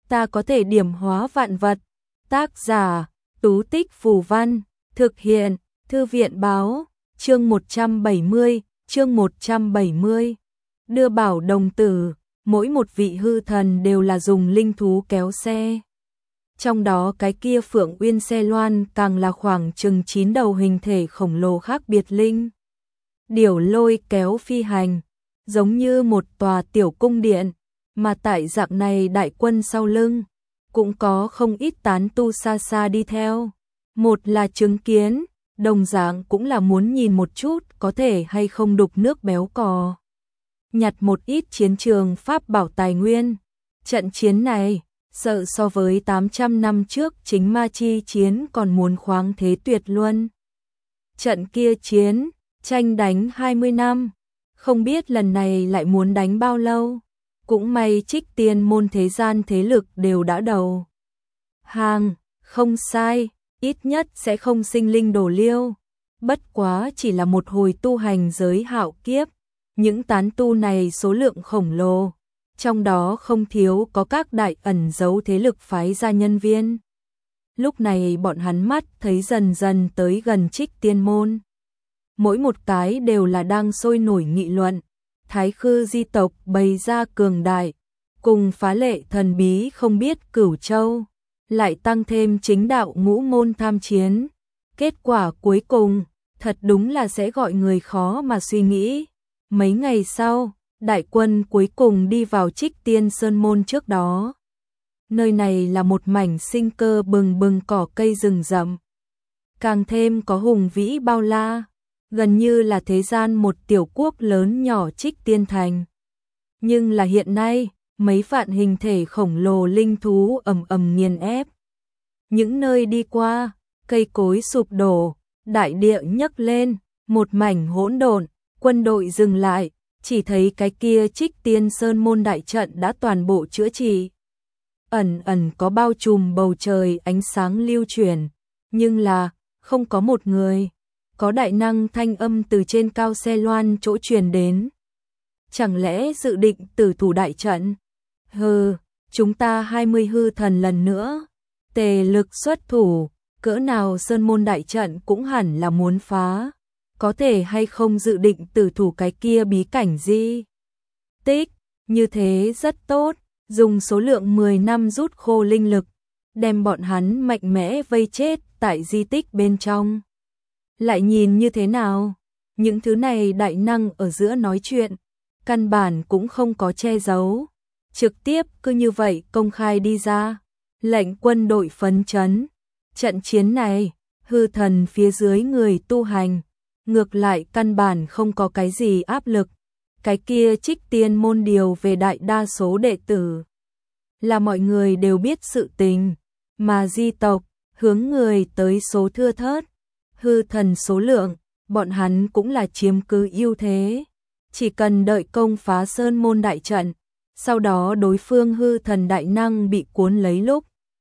ta có thể điểm hóa vạn vật. Tác giả, Tú Tích Phù Văn, thực hiện, Thư viện báo, chương 170. Đưa bảo đồng tử, mỗi một vị hư thần đều là dùng linh thú kéo xe. Trong đó cái kia Phượng Uyên xe loan càng là khoảng chừng 9 đầu hình thể khổng lồ khác biệt linh. Điểu lôi kéo phi hành, giống như một tòa tiểu cung điện, mà tại dạng này đại quân sau lưng, cũng có không ít tán tu xa xa đi theo. Một là chứng kiến, đồng dạng cũng là muốn nhìn một chút có thể hay không đục nước béo cò. Nhặt một ít chiến trường pháp bảo tài nguyên. Trận chiến này, sợ so với 800 năm trước chính ma chi chiến còn muốn khoáng thế tuyệt luôn. Trận kia chiến, tranh đánh 20 năm, không biết lần này lại muốn đánh bao lâu. Cũng may Trích Tiên môn thế gian thế lực đều đã đầu hàng, không sai, ít nhất sẽ không sinh linh đổ liêu. Bất quá chỉ là một hồi tu hành giới hạo kiếp, những tán tu này số lượng khổng lồ, trong đó không thiếu có các đại ẩn giấu thế lực phái gia nhân viên. Lúc này bọn hắn mắt thấy dần dần tới gần Trích Tiên môn. Mỗi một cái đều là đang sôi nổi nghị luận. Thái Khư di tộc bày ra cường đại, cùng phá lệ thần bí không biết Cửu Châu, lại tăng thêm chính đạo ngũ môn tham chiến. Kết quả cuối cùng, thật đúng là sẽ gọi người khó mà suy nghĩ. Mấy ngày sau, đại quân cuối cùng đi vào Trích Tiên Sơn môn trước đó. Nơi này là một mảnh sinh cơ bừng bừng cỏ cây rừng rậm. Càng thêm có hùng vĩ bao la. Gần như là thế gian một tiểu quốc lớn nhỏ Trích Tiên thành. Nhưng là hiện nay, mấy vạn hình thể khổng lồ linh thú ầm ầm nghiền ép. Những nơi đi qua, cây cối sụp đổ, đại địa nhấc lên, một mảnh hỗn độn, quân đội dừng lại, chỉ thấy cái kia Trích Tiên Sơn môn đại trận đã toàn bộ chữa trị. Ẩn ẩn có bao trùm bầu trời ánh sáng lưu chuyển, nhưng là không có một người. Có đại năng thanh âm từ trên cao xe loan chỗ truyền đến. Chẳng lẽ dự định tử thủ đại trận? Hừ, chúng ta 20 hư thần lần nữa. Tề lực xuất thủ, cỡ nào sơn môn đại trận cũng hẳn là muốn phá. Có thể hay không dự định tử thủ cái kia bí cảnh gì? Tích, như thế rất tốt, dùng số lượng 10 năm rút khô linh lực, đem bọn hắn mạnh mẽ vây chết tại di tích bên trong. Lại nhìn như thế nào? Những thứ này đại năng ở giữa nói chuyện, căn bản cũng không có che giấu. Trực tiếp cứ như vậy công khai đi ra. Lệnh quân đội phấn chấn. Trận chiến này, hư thần phía dưới người tu hành. Ngược lại căn bản không có cái gì áp lực. Cái kia Trích Tiên môn điều về đại đa số đệ tử. Là mọi người đều biết sự tình. Mà di tộc, hướng người tới số thưa thớt. Hư thần số lượng, bọn hắn cũng là chiếm cứ ưu thế. Chỉ cần đợi công phá sơn môn đại trận, sau đó đối phương hư thần đại năng bị cuốn lấy lúc.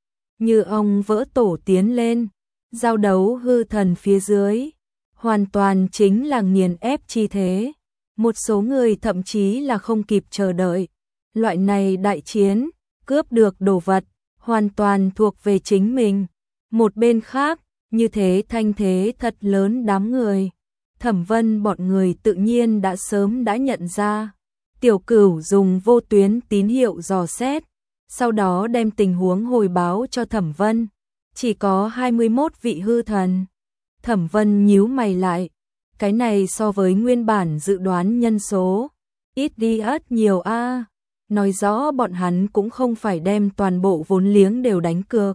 Như ong vỡ tổ tiến lên, giao đấu hư thần phía dưới, hoàn toàn chính là nghiền ép chi thế. Một số người thậm chí là không kịp chờ đợi. Loại này đại chiến, cướp được đồ vật, hoàn toàn thuộc về chính mình. Một bên khác, như thế thanh thế thật lớn đám người. Thẩm Vân bọn người tự nhiên đã sớm đã nhận ra. Tiểu Cửu dùng vô tuyến tín hiệu dò xét, sau đó đem tình huống hồi báo cho Thẩm Vân. Chỉ có 21 vị hư thần. Thẩm Vân nhíu mày lại. Cái này so với nguyên bản dự đoán nhân số, ít đi rất nhiều a. Nói rõ bọn hắn cũng không phải đem toàn bộ vốn liếng đều đánh cược.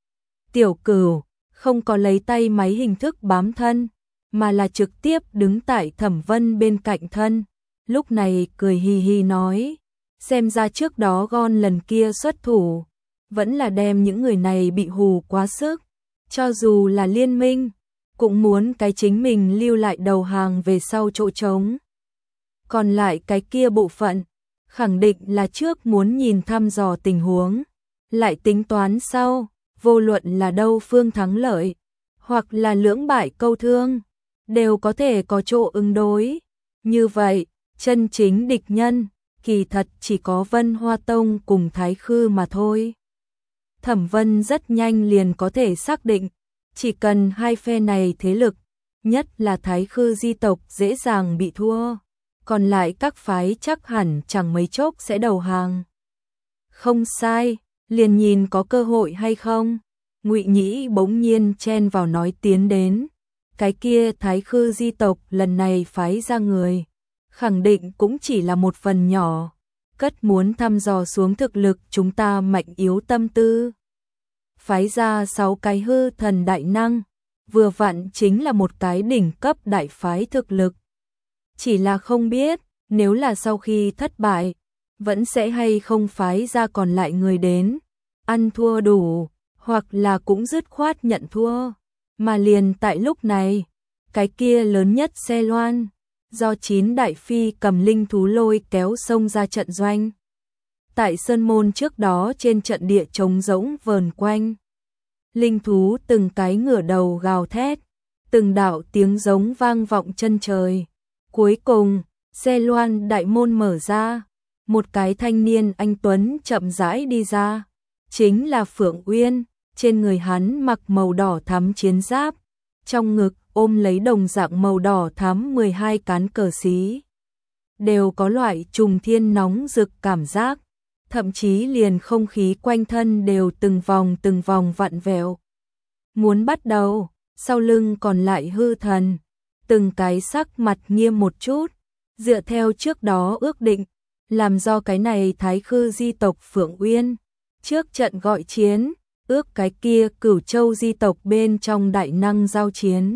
Tiểu Cửu không có lấy tay máy hình thức bám thân, mà là trực tiếp đứng tại Thẩm Vân bên cạnh thân. Lúc này cười hì hì nói, xem ra trước đó Gon lần kia xuất thủ, vẫn là đem những người này bị hù quá sức. Cho dù là liên minh, cũng muốn cái chính mình lưu lại đầu hàng về sau chỗ trống. Còn lại cái kia bộ phận, khẳng định là trước muốn nhìn thăm dò tình huống, lại tính toán sau. Vô luận là đâu phương thắng lợi, hoặc là lưỡng bại câu thương, đều có thể có chỗ ứng đối. Như vậy, chân chính địch nhân, kỳ thật chỉ có Vân Hoa Tông cùng Thái Khư mà thôi. Thẩm Vân rất nhanh liền có thể xác định, chỉ cần hai phe này thế lực, nhất là Thái Khư di tộc dễ dàng bị thua, còn lại các phái chắc hẳn chẳng mấy chốc sẽ đầu hàng. Không sai, liền nhìn có cơ hội hay không. Ngụy Nhĩ bỗng nhiên chen vào nói tiến đến, cái kia Thái Khư di tộc lần này phái ra người, khẳng định cũng chỉ là một phần nhỏ, cất muốn thăm dò xuống thực lực chúng ta mạnh yếu tâm tư. Phái ra 6 cái hư thần đại năng, vừa vặn chính là một cái đỉnh cấp đại phái thực lực. Chỉ là không biết, nếu là sau khi thất bại, vẫn sẽ hay không phái ra còn lại người đến, ăn thua đủ, hoặc là cũng dứt khoát nhận thua. Mà liền tại lúc này, cái kia lớn nhất xe loan, do 9 đại phi cầm linh thú lôi kéo xông ra trận doanh. Tại sơn môn trước đó trên trận địa trống rỗng vờn quanh. Linh thú từng cái ngửa đầu gào thét, từng đạo tiếng giống vang vọng chân trời. Cuối cùng, xe loan đại môn mở ra, một cái thanh niên anh tuấn chậm rãi đi ra, chính là Phượng Uyên, trên người hắn mặc màu đỏ thắm chiến giáp, trong ngực ôm lấy đồng dạng màu đỏ thắm 12 cán cờ xí. Đều có loại trùng thiên nóng rực cảm giác, thậm chí liền không khí quanh thân đều từng vòng vặn vẹo. Muốn bắt đầu, sau lưng còn lại hư thần, từng cái sắc mặt nghiêm một chút, dựa theo trước đó ước định, làm do cái này Thái Khư di tộc Phượng Uyên, trước trận gọi chiến, ước cái kia Cửu Châu di tộc bên trong đại năng giao chiến.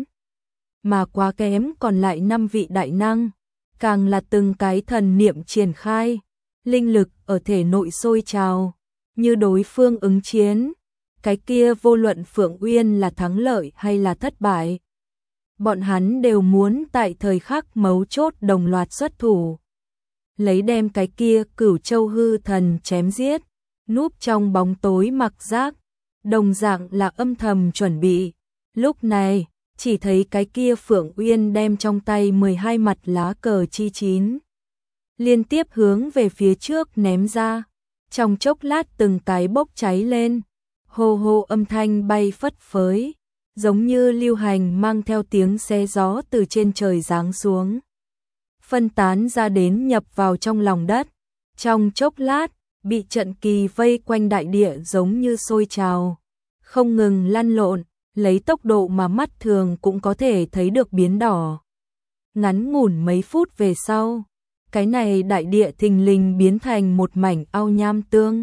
Mà quá kém còn lại 5 vị đại năng, càng là từng cái thần niệm triển khai, linh lực ở thể nội sôi trào, như đối phương ứng chiến, cái kia vô luận Phượng Uyên là thắng lợi hay là thất bại. Bọn hắn đều muốn tại thời khắc mấu chốt đồng loạt xuất thủ, lấy đem cái kia Cửu Châu hư thần chém giết, núp trong bóng tối mặc giác, đồng dạng là âm thầm chuẩn bị. Lúc này, chỉ thấy cái kia Phượng Uyên đem trong tay 12 mặt lá cờ chi chín, liên tiếp hướng về phía trước ném ra, trong chốc lát từng cái bốc cháy lên, hô hô âm thanh bay phất phới, giống như lưu hành mang theo tiếng xé gió từ trên trời giáng xuống, phân tán ra đến nhập vào trong lòng đất. Trong chốc lát, bị trận kỳ vây quanh đại địa giống như sôi trào, không ngừng lăn lộn, lấy tốc độ mà mắt thường cũng có thể thấy được biến đỏ. Ngắn ngủn mấy phút về sau, cái này đại địa thình lình biến thành một mảnh ao nham tương,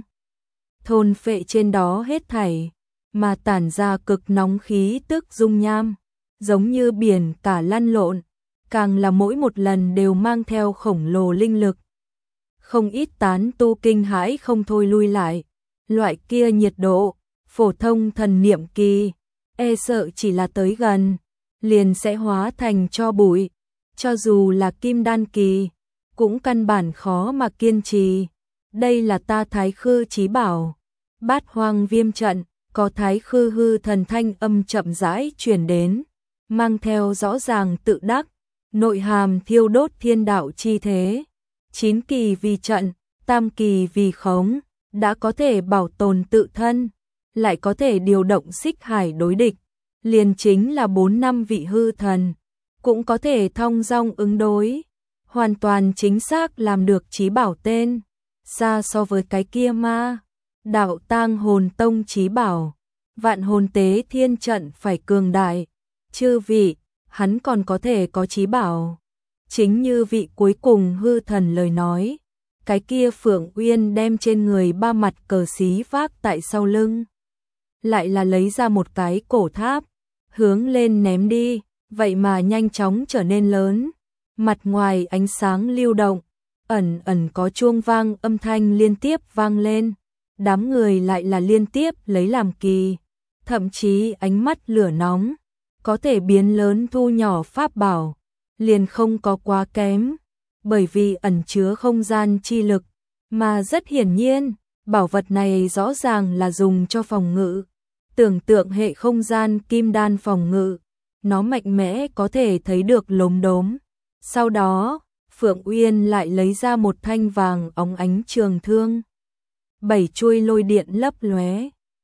thôn phệ trên đó hết thảy, mà tản ra cực nóng khí tức dung nham, giống như biển cả lăn lộn, càng là mỗi một lần đều mang theo khổng lồ linh lực. Không ít tán tu kinh hãi không thôi lui lại, loại kia nhiệt độ, phổ thông thần niệm kỳ, e sợ chỉ là tới gần, liền sẽ hóa thành tro bụi, cho dù là kim đan kỳ, cũng căn bản khó mà kiên trì. Đây là ta Thái Khư chí bảo, Bát Hoang Viêm trận, có Thái Khư hư thần thanh âm chậm rãi truyền đến, mang theo rõ ràng tự đắc, nội hàm thiêu đốt thiên đạo chi thế. 9 kỳ vì trận, tam kỳ vì khống, đã có thể bảo tồn tự thân, lại có thể điều động xích hải đối địch, liền chính là 4-5 vị hư thần, cũng có thể thong dong ứng đối, hoàn toàn chính xác làm được chí bảo tên, xa so với cái kia ma đạo tang hồn tông chí bảo, vạn hồn tế thiên trận phải cường đại. Chư vị, hắn còn có thể có chí bảo. Chính như vị cuối cùng hư thần lời nói, cái kia Phượng Uyên đem trên người 3 mặt cờ xí vác tại sau lưng, lại là lấy ra một cái cổ tháp, hướng lên ném đi, vậy mà nhanh chóng trở nên lớn, mặt ngoài ánh sáng lưu động, ẩn ẩn có chuông vang âm thanh liên tiếp vang lên, đám người lại là liên tiếp lấy làm kỳ, thậm chí ánh mắt lửa nóng, có thể biến lớn thu nhỏ pháp bảo, liền không có quá kém, bởi vì ẩn chứa không gian chi lực, mà rất hiển nhiên, bảo vật này rõ ràng là dùng cho phòng ngự, tưởng tượng hệ không gian kim đan phòng ngự, nó mạnh mẽ có thể thấy được lốm đốm. Sau đó, Phượng Uyên lại lấy ra một thanh vàng óng ánh trường thương, 7 chuôi lôi điện lấp lóe,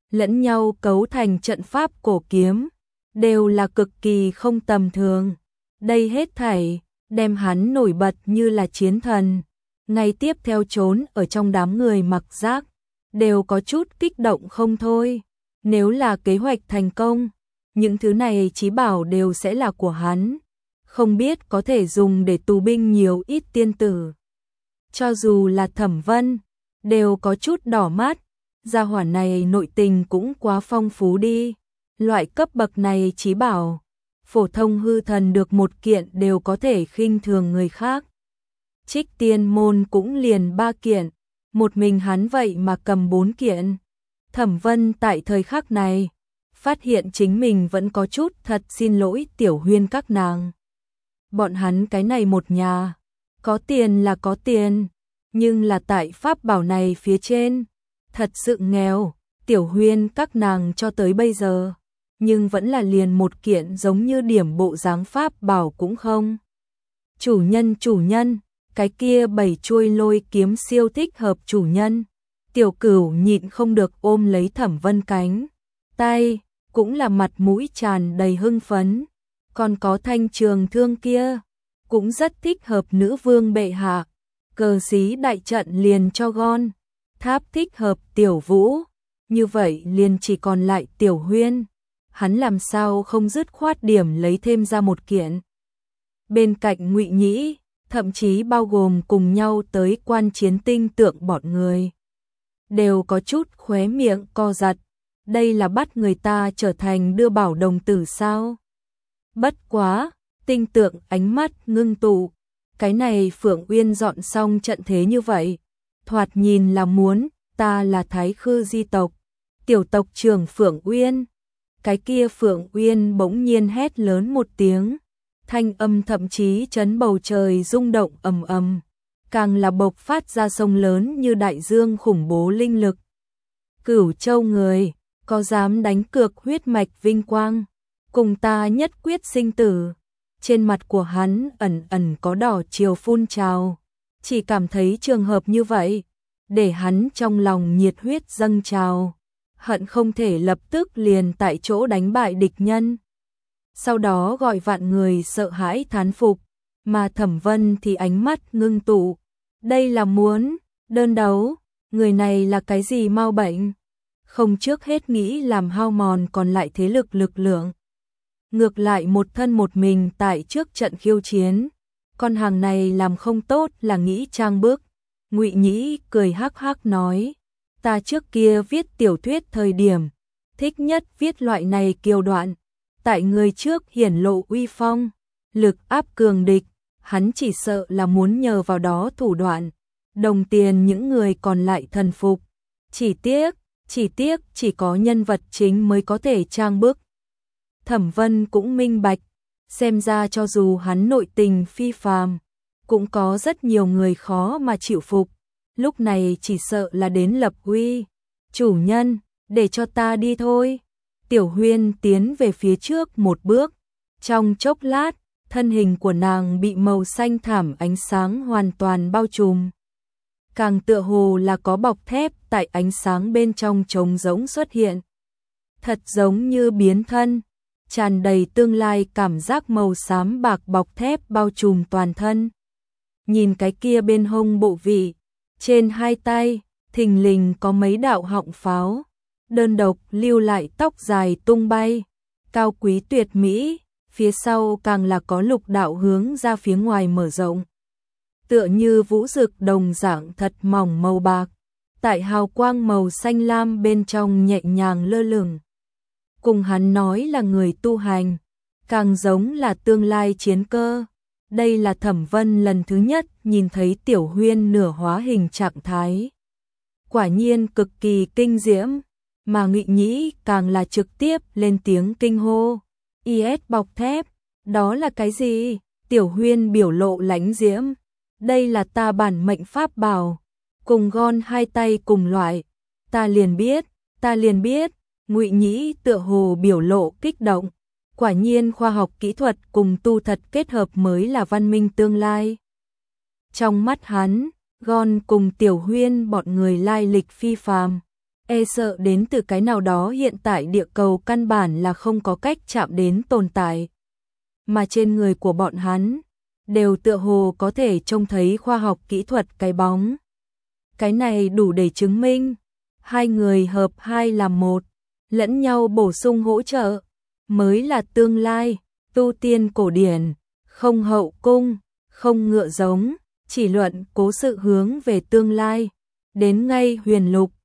lẫn nhau cấu thành trận pháp cổ kiếm, đều là cực kỳ không tầm thường. Đây hết thảy đem hắn nổi bật như là chiến thần. Ngay tiếp theo trốn ở trong đám người mặc giáp, đều có chút kích động không thôi. Nếu là kế hoạch thành công, những thứ này chí bảo đều sẽ là của hắn, không biết có thể dùng để tù binh nhiều ít tiên tử. Cho dù là Thẩm Vân, đều có chút đỏ mắt, gia hỏa này nội tình cũng quá phong phú đi. Loại cấp bậc này chí bảo, phổ thông hư thần được một kiện đều có thể khinh thường người khác. Trích tiên môn cũng liền 3 kiện, một mình hắn vậy mà cầm 4 kiện. Thẩm Vân tại thời khắc này, phát hiện chính mình vẫn có chút thật xin lỗi Tiểu Huyên các nàng. Bọn hắn cái này một nhà, có tiền là có tiền, nhưng là tại pháp bảo này phía trên, thật sự nghèo. Tiểu Huyên các nàng cho tới bây giờ, nhưng vẫn là liền một kiện giống như điểm bộ dáng pháp bảo cũng không. Chủ nhân, cái kia 7 chuôi lôi kiếm siêu thích hợp chủ nhân. Tiểu Cửu nhịn không được ôm lấy Thẩm Vân cánh tay, cũng là mặt mũi tràn đầy hưng phấn. Còn có thanh trường thương kia, cũng rất thích hợp nữ vương bệ hạ. Cờ xí đại trận liền cho Gon, tháp thích hợp Tiểu Vũ, như vậy liền chỉ còn lại Tiểu Huyên. Hắn làm sao không dứt khoát điểm lấy thêm ra một kiện. Bên cạnh Ngụy Nhĩ, thậm chí bao gồm cùng nhau tới Quan Chiến Tinh tượng bọn người, đều có chút khóe miệng co giật. Đây là bắt người ta trở thành đưa bảo đồng tử sao? Bất quá, Tinh tượng ánh mắt ngưng tụ, cái này Phượng Uyên dọn xong trận thế như vậy, thoạt nhìn là muốn, ta là Thái Khư di tộc, tiểu tộc trưởng Phượng Uyên. Cái kia Phượng Uyên bỗng nhiên hét lớn một tiếng, thanh âm thậm chí chấn bầu trời rung động ầm ầm, càng là bộc phát ra sông lớn như đại dương khủng bố linh lực. Cửu Châu người, có dám đánh cược huyết mạch vinh quang, cùng ta nhất quyết sinh tử. Trên mặt của hắn ẩn ẩn có đỏ chiều phun trào, chỉ cảm thấy trường hợp như vậy, để hắn trong lòng nhiệt huyết dâng trào, hận không thể lập tức liền tại chỗ đánh bại địch nhân. Sau đó gọi vạn người sợ hãi thán phục, mà Thẩm Vân thì ánh mắt ngưng tụ. Đây là muốn đơn đấu, người này là cái gì mau bệnh, không trước hết nghĩ làm hao mòn còn lại thế lực lực lượng. Ngược lại một thân một mình tại trước trận khiêu chiến, con hàng này làm không tốt là nghĩ trang bước. Ngụy Nhĩ cười hắc hắc nói, ta trước kia viết tiểu thuyết thời điểm, thích nhất viết loại này kiều đoạn, tại người trước hiển lộ uy phong, lực áp cường địch, hắn chỉ sợ là muốn nhờ vào đó thủ đoạn, đồng tiền những người còn lại thần phục. Chỉ tiếc chỉ có nhân vật chính mới có thể trang bức. Thẩm Vân cũng minh bạch, xem ra cho dù hắn nội tình phi phàm, cũng có rất nhiều người khó mà chịu phục, lúc này chỉ sợ là đến lập uy. Chủ nhân, để cho ta đi thôi. Tiểu Huyên tiến về phía trước một bước, trong chốc lát, thân hình của nàng bị màu xanh thảm ánh sáng hoàn toàn bao trùm. Càng tựa hồ là có bọc thép tại ánh sáng bên trong trống rỗng xuất hiện. Thật giống như biến thân, tràn đầy tương lai cảm giác màu xám bạc bọc thép bao trùm toàn thân. Nhìn cái kia bên hông bộ vị, trên hai tay, thình lình có mấy đạo họng pháo, đơn độc lưu lại tóc dài tung bay, cao quý tuyệt mỹ, phía sau càng là có lục đạo hướng ra phía ngoài mở rộng. Tựa như vũ rực đồng dạng thật mỏng màu bạc, tại hào quang màu xanh lam bên trong nhẹ nhàng lơ lửng. Cùng hắn nói là người tu hành, càng giống là tương lai chiến cơ. Đây là Thẩm Vân lần thứ nhất nhìn thấy Tiểu Huyên nửa hóa hình trạng thái. Quả nhiên cực kỳ kinh diễm, mà Ngụy Nhĩ càng là trực tiếp lên tiếng kinh hô. IS bọc thép, đó là cái gì? Tiểu Huyên biểu lộ lãnh diễm. Đây là ta bản mệnh pháp bảo, cùng Gon hai tay cùng loại. Ta liền biết. Ngụy Nhĩ tựa hồ biểu lộ kích động. Quả nhiên khoa học kỹ thuật cùng tu thật kết hợp mới là văn minh tương lai. Trong mắt hắn, Gon cùng Tiểu Huyên bọn người lai lịch phi phàm, e sợ đến từ cái nào đó hiện tại địa cầu căn bản là không có cách chạm đến tồn tại. Mà trên người của bọn hắn, đều tựa hồ có thể trông thấy khoa học kỹ thuật cái bóng. Cái này đủ để chứng minh, hai người hợp hai làm một, lẫn nhau bổ sung hỗ trợ, mới là tương lai, tu tiên cổ điển, không hậu cung, không ngựa giống, chỉ luận cố sự hướng về tương lai, đến ngay huyền lục,